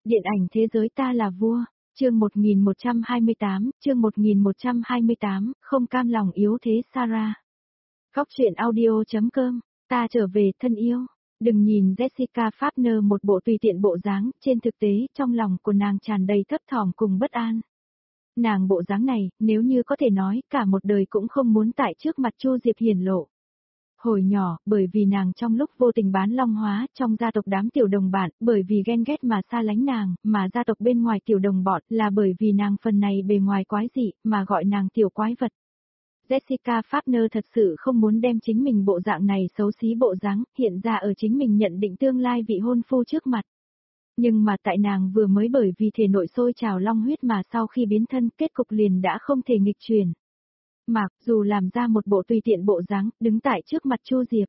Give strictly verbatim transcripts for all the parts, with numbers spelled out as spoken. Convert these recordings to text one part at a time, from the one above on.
Điện ảnh thế giới ta là vua, chương một nghìn một trăm hai mươi tám, chương một nghìn một trăm hai mươi tám, không cam lòng yếu thế Sarah. Góc truyện audio.com, ta trở về thân yêu. Đừng nhìn Jessica Farber một bộ tùy tiện bộ dáng, trên thực tế trong lòng của nàng tràn đầy thấp thỏm cùng bất an. Nàng bộ dáng này, nếu như có thể nói, cả một đời cũng không muốn tại trước mặt Chu Diệp hiển lộ. Hồi nhỏ, bởi vì nàng trong lúc vô tình bán long hóa trong gia tộc đám tiểu đồng bạn, bởi vì ghen ghét mà xa lánh nàng, mà gia tộc bên ngoài tiểu đồng bọn là bởi vì nàng phần này bề ngoài quái dị, mà gọi nàng tiểu quái vật. Jessica Farber thật sự không muốn đem chính mình bộ dạng này xấu xí bộ dáng hiện ra ở chính mình nhận định tương lai vị hôn phu trước mặt. Nhưng mà tại nàng vừa mới bởi vì thể nội sôi trào long huyết mà sau khi biến thân kết cục liền đã không thể nghịch chuyển. Mà, dù làm ra một bộ tùy tiện bộ dáng, đứng tại trước mặt Chu Diệp.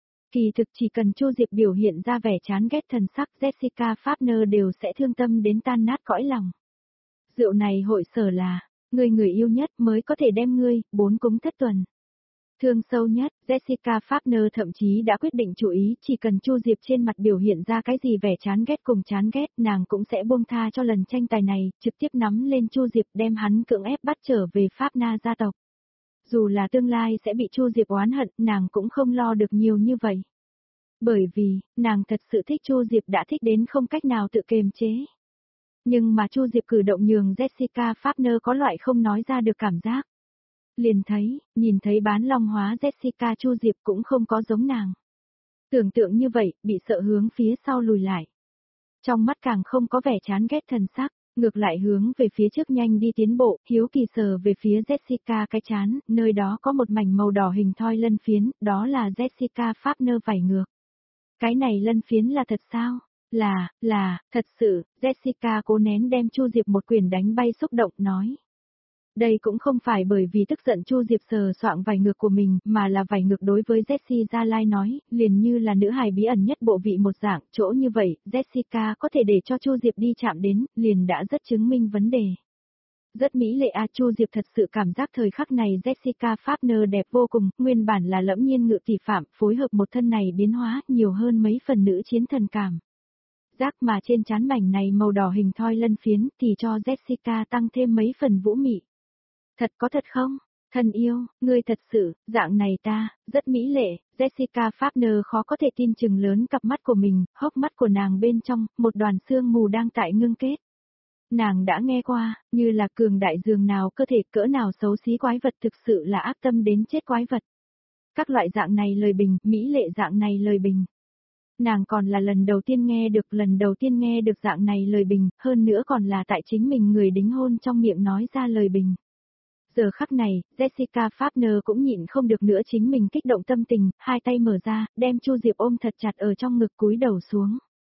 Kỳ thực chỉ cần Chu Diệp biểu hiện ra vẻ chán ghét thần sắc, Jessica Farber đều sẽ thương tâm đến tan nát cõi lòng. Rượu này hội sở là, người người yêu nhất mới có thể đem ngươi, bốn cúng thất tuần. Thương sâu nhất, Jessica Farber thậm chí đã quyết định chú ý, chỉ cần Chu Diệp trên mặt biểu hiện ra cái gì vẻ chán ghét cùng chán ghét, nàng cũng sẽ buông tha cho lần tranh tài này, trực tiếp nắm lên Chu Diệp đem hắn cưỡng ép bắt trở về Pháp Na gia tộc. Dù là tương lai sẽ bị Chu Diệp oán hận, nàng cũng không lo được nhiều như vậy. Bởi vì, nàng thật sự thích Chu Diệp đã thích đến không cách nào tự kiềm chế. Nhưng mà Chu Diệp cử động nhường Jessica Farber có loại không nói ra được cảm giác. Liền thấy, nhìn thấy bán long hóa Jessica Chu Diệp cũng không có giống nàng. Tưởng tượng như vậy, bị sợ hướng phía sau lùi lại. Trong mắt càng không có vẻ chán ghét thần sắc. Ngược lại hướng về phía trước nhanh đi tiến bộ, hiếu kỳ sờ về phía Jessica cái chán, nơi đó có một mảnh màu đỏ hình thoi lân phiến, đó là Jessica Farber vảy ngược. Cái này lân phiến là thật sao? Là, là, thật sự, Jessica cố nén đem Chu Diệp một quyền đánh bay xúc động nói. Đây cũng không phải bởi vì tức giận Chu Diệp sờ soạng vảy ngược của mình, mà là vảy ngược đối với Jessie Gia Lai nói, liền như là nữ hài bí ẩn nhất bộ vị một dạng, chỗ như vậy, Jessica có thể để cho Chu Diệp đi chạm đến, liền đã rất chứng minh vấn đề. Rất mỹ lệ a Chu Diệp thật sự cảm giác thời khắc này Jessica Farber đẹp vô cùng, nguyên bản là lẫm nhiên ngự tỷ phạm, phối hợp một thân này biến hóa nhiều hơn mấy phần nữ chiến thần cảm. Giác mà trên trán mảnh này màu đỏ hình thoi lân phiến thì cho Jessica tăng thêm mấy phần vũ mị. Thật có thật không? Thân yêu, ngươi thật sự, dạng này ta, rất mỹ lệ, Jessica Farber khó có thể tin chừng lớn cặp mắt của mình, hốc mắt của nàng bên trong, một đoàn sương mù đang tại ngưng kết. Nàng đã nghe qua, như là cường đại dường nào cơ thể cỡ nào xấu xí quái vật thực sự là ác tâm đến chết quái vật. Các loại dạng này lời bình, mỹ lệ dạng này lời bình. Nàng còn là lần đầu tiên nghe được, lần đầu tiên nghe được dạng này lời bình, hơn nữa còn là tại chính mình người đính hôn trong miệng nói ra lời bình. Giờ khắc này, Jessica Farber cũng nhịn không được nữa chính mình kích động tâm tình, hai tay mở ra, đem Chu Diệp ôm thật chặt ở trong ngực cúi đầu xuống.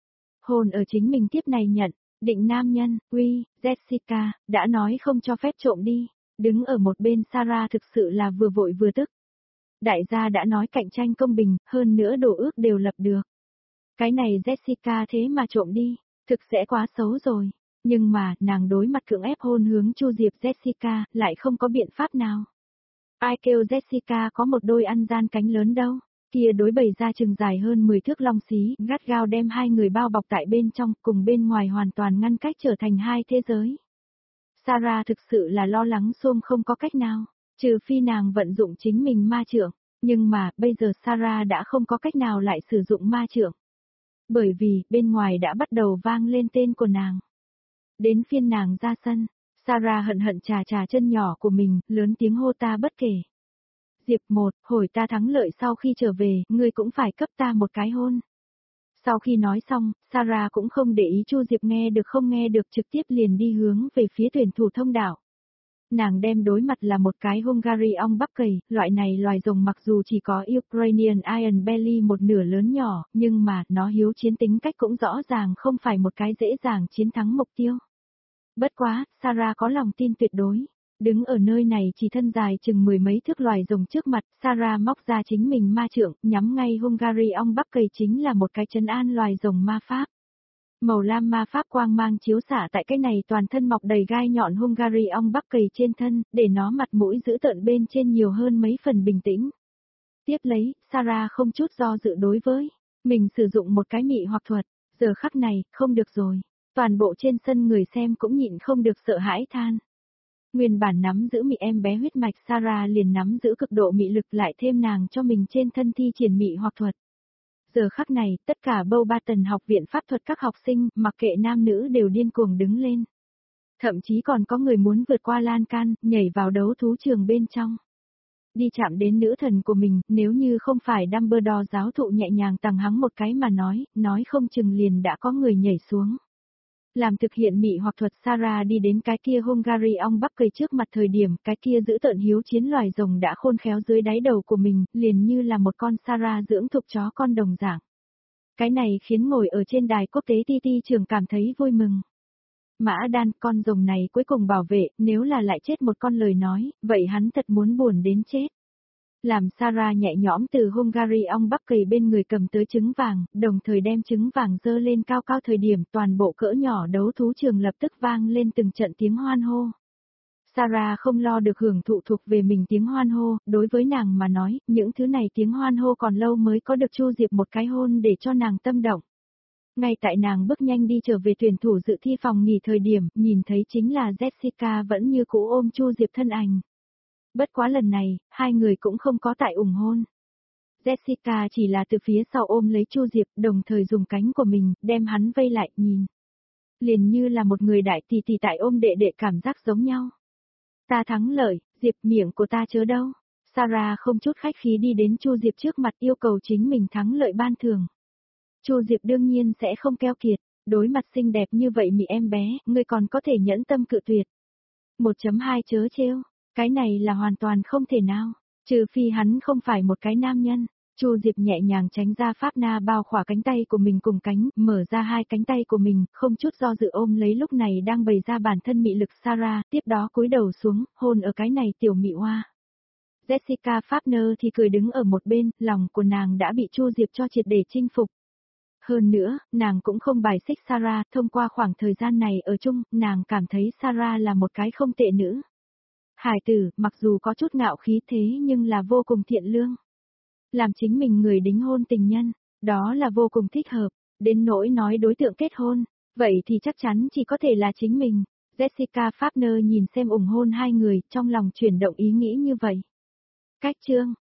Hồn ở chính mình tiếp này nhận, định nam nhân, uy, Jessica, đã nói không cho phép trộm đi, đứng ở một bên Sarah thực sự là vừa vội vừa tức. Đại gia đã nói cạnh tranh công bình, hơn nữa đồ ước đều lập được. Cái này Jessica thế mà trộm đi, thực sẽ quá xấu rồi. Nhưng mà, nàng đối mặt cưỡng ép hôn hướng Chu Diệp Jessica, lại không có biện pháp nào. Ai kêu Jessica có một đôi ăn gian cánh lớn đâu, kia đối bày ra chừng dài hơn mười thước long xí, gắt gao đem hai người bao bọc tại bên trong, cùng bên ngoài hoàn toàn ngăn cách trở thành hai thế giới. Sarah thực sự là lo lắng xôm không có cách nào, trừ phi nàng vận dụng chính mình ma trượng, nhưng mà, bây giờ Sarah đã không có cách nào lại sử dụng ma trượng. Bởi vì, bên ngoài đã bắt đầu vang lên tên của nàng. Đến phiên nàng ra sân, Sarah hận hận trà trà chân nhỏ của mình, lớn tiếng hô ta bất kể. Diệp một, hồi ta thắng lợi sau khi trở về, ngươi cũng phải cấp ta một cái hôn. Sau khi nói xong, Sarah cũng không để ý Chu Diệp nghe được không nghe được trực tiếp liền đi hướng về phía tuyển thủ thông đạo. Nàng đem đối mặt là một cái Hungary ong bắp cầy, loại này loài rồng mặc dù chỉ có Ukrainian Iron Belly một nửa lớn nhỏ, nhưng mà nó hiếu chiến tính cách cũng rõ ràng không phải một cái dễ dàng chiến thắng mục tiêu. Bất quá, Sarah có lòng tin tuyệt đối. Đứng ở nơi này chỉ thân dài chừng mười mấy thước loài rồng trước mặt, Sarah móc ra chính mình ma trượng, nhắm ngay Hungary ong bắp cầy chính là một cái trấn an loài rồng ma pháp. Màu lam ma pháp quang mang chiếu xạ tại cái này toàn thân mọc đầy gai nhọn Hungary ong bắp cầy trên thân, để nó mặt mũi giữ tợn bên trên nhiều hơn mấy phần bình tĩnh. Tiếp lấy, Sarah không chút do dự đối với mình sử dụng một cái mị hoặc thuật, giờ khắc này, không được rồi. Toàn bộ trên sân người xem cũng nhịn không được sợ hãi than. Nguyên bản nắm giữ mị em bé huyết mạch Sarah liền nắm giữ cực độ mị lực, lại thêm nàng cho mình trên thân thi triển mị hoặc thuật. Giờ khắc này, tất cả Beauxbaton học viện pháp thuật các học sinh, mặc kệ nam nữ đều điên cuồng đứng lên. Thậm chí còn có người muốn vượt qua lan can, nhảy vào đấu thú trường bên trong. Đi chạm đến nữ thần của mình, nếu như không phải Dumbledore giáo thụ nhẹ nhàng tằng hắng một cái mà nói, nói không chừng liền đã có người nhảy xuống. Làm thực hiện mị hoặc thuật Sarah đi đến cái kia Hungary ong bắc cây trước mặt thời điểm, cái kia giữ tợn hiếu chiến loài rồng đã khôn khéo dưới đáy đầu của mình, liền như là một con Sarah dưỡng thục chó con đồng dạng. Cái này khiến ngồi ở trên đài quốc tế ti ti trường cảm thấy vui mừng. Mã Đan, con rồng này cuối cùng bảo vệ, nếu là lại chết một con lời nói, vậy hắn thật muốn buồn đến chết. Làm Sarah nhẹ nhõm từ Hungary ong bắc cầy bên người cầm tới trứng vàng, đồng thời đem trứng vàng dơ lên cao cao thời điểm toàn bộ cỡ nhỏ đấu thú trường lập tức vang lên từng trận tiếng hoan hô. Sarah không lo được hưởng thụ thuộc về mình tiếng hoan hô, đối với nàng mà nói, những thứ này tiếng hoan hô còn lâu mới có được Chu Diệp một cái hôn để cho nàng tâm động. Ngay tại nàng bước nhanh đi trở về tuyển thủ dự thi phòng nghỉ thời điểm, nhìn thấy chính là Jessica vẫn như cũ ôm Chu Diệp thân ảnh. Bất quá lần này, hai người cũng không có tại ủng hôn. Jessica chỉ là từ phía sau ôm lấy Chu Diệp, đồng thời dùng cánh của mình, đem hắn vây lại, nhìn. Liền như là một người đại tỷ tỷ tại ôm đệ đệ cảm giác giống nhau. Ta thắng lợi, Diệp miệng của ta chớ đâu. Sarah không chút khách khí đi đến Chu Diệp trước mặt yêu cầu chính mình thắng lợi ban thưởng. Chu Diệp đương nhiên sẽ không keo kiệt, đối mặt xinh đẹp như vậy mị em bé, ngươi còn có thể nhẫn tâm cự tuyệt. một chấm hai chớ trêu, cái này là hoàn toàn không thể nào, trừ phi hắn không phải một cái nam nhân. Chu Diệp nhẹ nhàng tránh ra Pháp Na bao khỏa cánh tay của mình cùng cánh, mở ra hai cánh tay của mình, không chút do dự ôm lấy lúc này đang bày ra bản thân mị lực Sarah, tiếp đó cúi đầu xuống, hôn ở cái này tiểu mị hoa. Jessica Fafner thì cười đứng ở một bên, lòng của nàng đã bị Chu Diệp cho triệt để chinh phục. Hơn nữa, nàng cũng không bài xích Sarah, thông qua khoảng thời gian này ở chung, nàng cảm thấy Sarah là một cái không tệ nữ. Hải tử, mặc dù có chút ngạo khí thế nhưng là vô cùng thiện lương. Làm chính mình người đính hôn tình nhân, đó là vô cùng thích hợp, đến nỗi nói đối tượng kết hôn, vậy thì chắc chắn chỉ có thể là chính mình. Jessica Fafner nhìn xem ủng hôn hai người, trong lòng chuyển động ý nghĩ như vậy. Cách chương